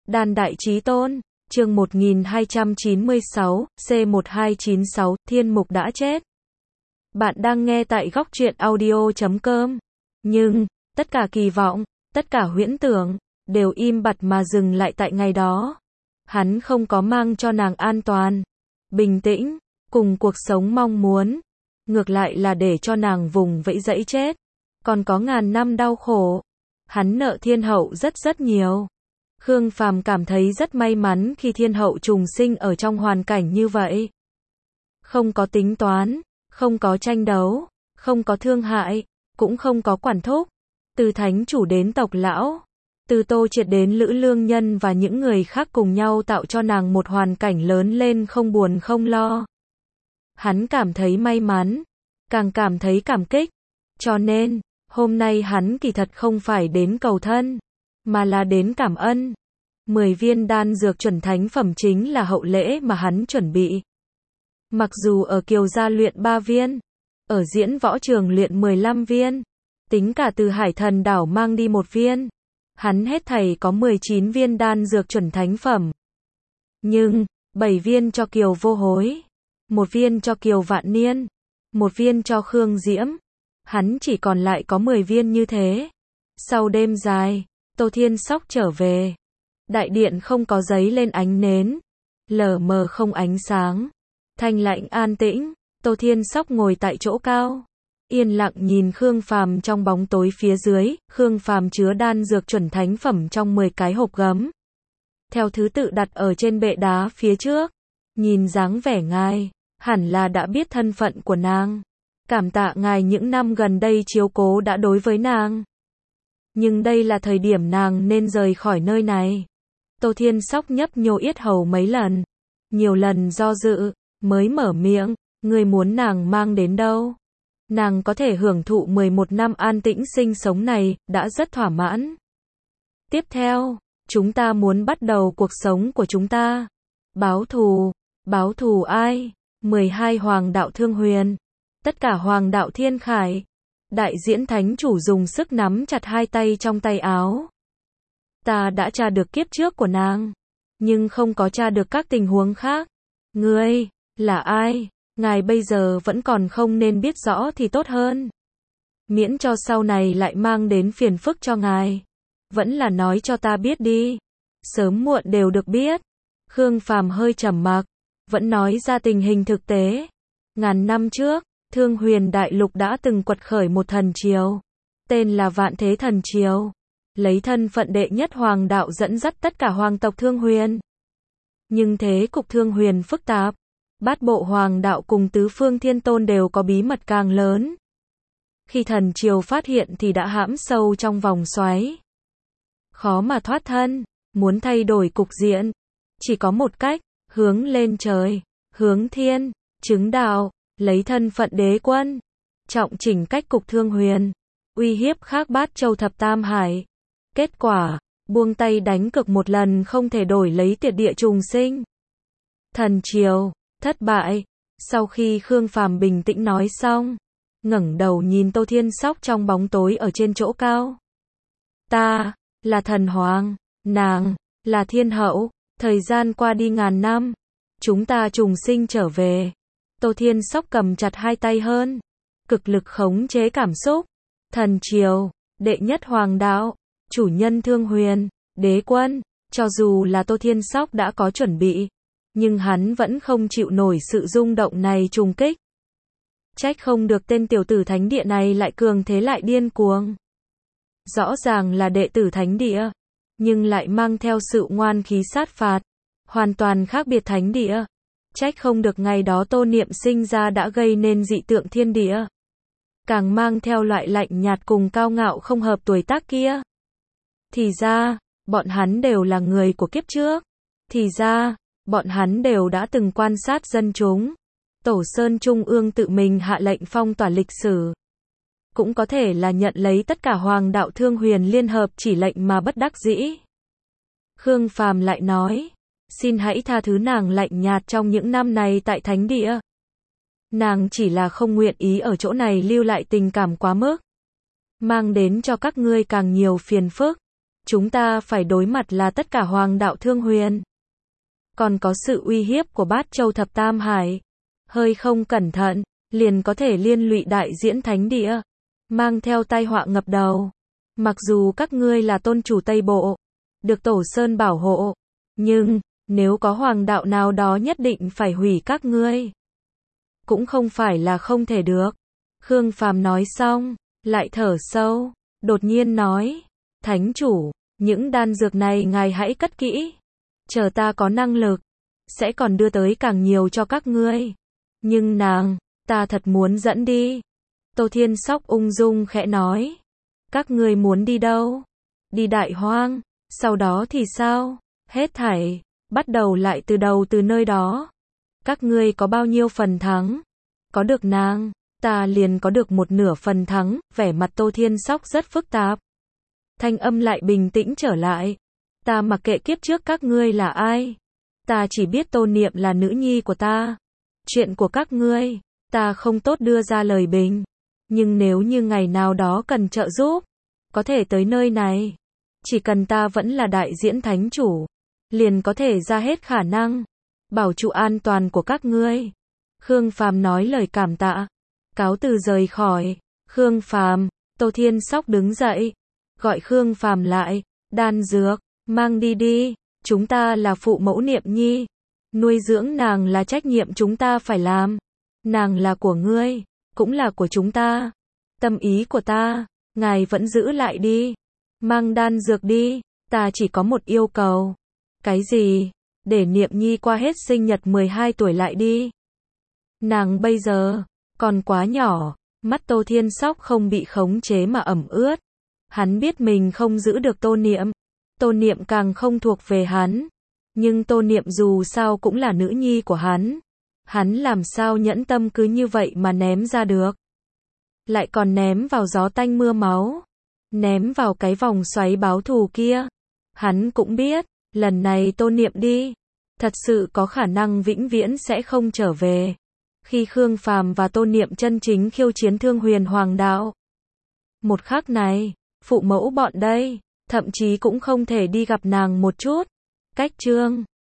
Đan Đại Chí Tôn, chương 1296, C1296, Thiên Mục đã chết. Bạn đang nghe tại góc truyện audio.com. Nhưng, tất cả kỳ vọng, tất cả huyễn tưởng, đều im bặt mà dừng lại tại ngày đó. Hắn không có mang cho nàng an toàn, bình tĩnh, cùng cuộc sống mong muốn. Ngược lại là để cho nàng vùng vẫy dẫy chết. Còn có ngàn năm đau khổ. Hắn nợ thiên hậu rất nhiều. Khương Phàm cảm thấy rất may mắn khi thiên hậu trùng sinh ở trong hoàn cảnh như vậy. Không có tính toán, không có tranh đấu, không có thương hại, cũng không có quản thúc. Từ thánh chủ đến tộc lão, từ Tô Triệt đến Lữ Lương Nhân và những người khác cùng nhau tạo cho nàng một hoàn cảnh lớn lên không buồn không lo. Hắn cảm thấy may mắn, càng cảm thấy cảm kích. Cho nên, hôm nay hắn kỳ thật không phải đến cầu thân, mà là đến cảm ơn. 10 viên đan dược chuẩn thánh phẩm chính là hậu lễ mà hắn chuẩn bị. Mặc dù ở Kiều gia luyện 3 viên, ở diễn võ trường luyện 15 viên, tính cả từ Hải Thần đảo mang đi 1 viên, hắn hết thảy có 19 viên đan dược chuẩn thánh phẩm. Nhưng, 7 viên cho Kiều Vô Hối, 1 viên cho Kiều Vạn Niên, 1 viên cho Khương Diễm. Hắn chỉ còn lại có 10 viên như thế. Sau đêm dài, Tô Thiên Sóc trở về. Đại điện không có giấy lên ánh nến, lờ mờ không ánh sáng. Thanh lạnh an tĩnh, Tô Thiên Sóc ngồi tại chỗ cao, yên lặng nhìn Khương Phàm trong bóng tối phía dưới. Khương Phàm chứa đan dược chuẩn thánh phẩm trong 10 cái hộp gấm, theo thứ tự đặt ở trên bệ đá phía trước. Nhìn dáng vẻ ngài, hẳn là đã biết thân phận của nàng. Cảm tạ ngài những năm gần đây chiếu cố đã đối với nàng. Nhưng đây là thời điểm nàng nên rời khỏi nơi này. Tô Thiên Sóc nhấp nhô yết hầu mấy lần, nhiều lần do dự, mới mở miệng. Ngươi muốn nàng mang đến đâu? Nàng có thể hưởng thụ 11 năm an tĩnh sinh sống này, đã rất thỏa mãn. Tiếp theo, chúng ta muốn bắt đầu cuộc sống của chúng ta. Báo thù ai? 12 hoàng đạo Thương Huyền, tất cả hoàng đạo Thiên Khải. Đại diễn thánh chủ dùng sức nắm chặt hai tay trong tay áo. Ta đã tra được kiếp trước của nàng, nhưng không có tra được các tình huống khác. Ngươi, là ai? Ngài bây giờ vẫn còn không nên biết rõ thì tốt hơn. Miễn cho sau này lại mang đến phiền phức cho ngài. Vẫn là nói cho ta biết đi. Sớm muộn đều được biết. Khương Phàm hơi trầm mặc, vẫn nói ra tình hình thực tế. Ngàn năm trước, Thương Huyền Đại Lục đã từng quật khởi một thần triều, tên là Vạn Thế Thần Triều, lấy thân phận đệ nhất hoàng đạo dẫn dắt tất cả hoàng tộc Thương Huyền. Nhưng thế cục Thương Huyền phức tạp, bát bộ hoàng đạo cùng tứ phương thiên tôn đều có bí mật càng lớn. Khi thần triều phát hiện thì đã hãm sâu trong vòng xoáy, khó mà thoát thân. Muốn thay đổi cục diện, chỉ có một cách, hướng lên trời, hướng thiên, chứng đạo, lấy thân phận đế quân, trọng chỉnh cách cục Thương Huyền, uy hiếp khác bát châu thập tam hải. Kết quả, buông tay đánh cược một lần không thể đổi lấy tiệt địa trùng sinh. Thần triều thất bại. Sau khi Khương Phàm bình tĩnh nói xong, ngẩng đầu nhìn Tô Thiên Sóc trong bóng tối ở trên chỗ cao. Ta là thần hoàng, nàng là thiên hậu. Thời gian qua đi ngàn năm, chúng ta trùng sinh trở về. Tô Thiên Sóc cầm chặt hai tay hơn, cực lực khống chế cảm xúc. Thần triều, đệ nhất hoàng đạo, chủ nhân Thương Huyền, đế quân. Cho dù là Tô Thiên Sóc đã có chuẩn bị, nhưng hắn vẫn không chịu nổi sự rung động này trùng kích. Trách không được tên tiểu tử thánh địa này lại cường thế lại điên cuồng. Rõ ràng là đệ tử thánh địa, nhưng lại mang theo sự ngoan khí sát phạt, hoàn toàn khác biệt thánh địa. Trách không được ngày đó Tô Niệm sinh ra đã gây nên dị tượng thiên địa. Càng mang theo loại lạnh nhạt cùng cao ngạo không hợp tuổi tác kia. Thì ra, bọn hắn đều là người của kiếp trước. Thì ra, bọn hắn đều đã từng quan sát dân chúng. Tổ Sơn Trung ương tự mình hạ lệnh phong tỏa lịch sử. Cũng có thể là nhận lấy tất cả hoàng đạo Thương Huyền liên hợp chỉ lệnh mà bất đắc dĩ. Khương Phàm lại nói, xin hãy tha thứ nàng lạnh nhạt trong những năm này tại thánh địa. Nàng chỉ là không nguyện ý ở chỗ này lưu lại tình cảm quá mức, mang đến cho các ngươi càng nhiều phiền phức. chúng ta phải đối mặt là tất cả hoàng đạo Thương Huyền. Còn có sự uy hiếp của Bát Châu Thập Tam Hải. Hơi không cẩn thận, liền có thể liên lụy Đại Diễn Thánh Địa, mang theo tai họa ngập đầu. Mặc dù các ngươi là tôn chủ Tây Bộ, được Tổ Sơn bảo hộ, nhưng, nếu có hoàng đạo nào đó nhất định phải hủy các ngươi, cũng không phải là không thể được. Khương Phàm nói xong, lại thở sâu, đột nhiên nói, Thánh chủ, những đan dược này ngài hãy cất kỹ, chờ ta có năng lực, sẽ còn đưa tới càng nhiều cho các ngươi. Nhưng nàng, ta thật muốn dẫn đi. Tô Thiên Sóc ung dung khẽ nói, các ngươi muốn đi đâu? Đi Đại Hoang, sau đó thì sao? Hết thảy, bắt đầu lại từ đầu từ nơi đó. Các ngươi có bao nhiêu phần thắng? Có được nàng, ta liền có được một nửa phần thắng. Vẻ mặt Tô Thiên Sóc rất phức tạp. Thanh âm lại bình tĩnh trở lại. Ta mặc kệ kiếp trước các ngươi là ai. Ta chỉ biết Tô Niệm là nữ nhi của ta. Chuyện của các ngươi, ta không tốt đưa ra lời bình. Nhưng nếu như ngày nào đó cần trợ giúp, có thể tới nơi này. Chỉ cần ta vẫn là Đại Diễn Thánh chủ, liền có thể ra hết khả năng, bảo trụ an toàn của các ngươi. Khương Phàm nói lời cảm tạ, cáo từ rời khỏi. Khương Phàm, Tô Thiên Sóc đứng dậy, gọi Khương Phàm lại, đan dược, mang đi đi, chúng ta là phụ mẫu Niệm Nhi, nuôi dưỡng nàng là trách nhiệm chúng ta phải làm. Nàng là của ngươi, cũng là của chúng ta. Tâm ý của ta, ngài vẫn giữ lại đi. Mang đan dược đi, ta chỉ có một yêu cầu. Cái gì? Để Niệm Nhi qua hết sinh nhật 12 tuổi lại đi. Nàng bây giờ, còn quá nhỏ. Mắt Tô Thiên Sóc không bị khống chế mà ẩm ướt. Hắn biết mình không giữ được Tô Niệm. Tô Niệm càng không thuộc về hắn. Nhưng Tô Niệm dù sao cũng là nữ nhi của hắn. Hắn làm sao nhẫn tâm cứ như vậy mà ném ra được. Lại còn ném vào gió tanh mưa máu. Ném vào cái vòng xoáy báo thù kia. Hắn cũng biết, lần này Tô Niệm đi, thật sự có khả năng vĩnh viễn sẽ không trở về. Khi Khương Phàm và Tô Niệm chân chính khiêu chiến Thương Huyền Hoàng đạo, một khắc này, phụ mẫu bọn đây, thậm chí cũng không thể đi gặp nàng một chút. Cách chương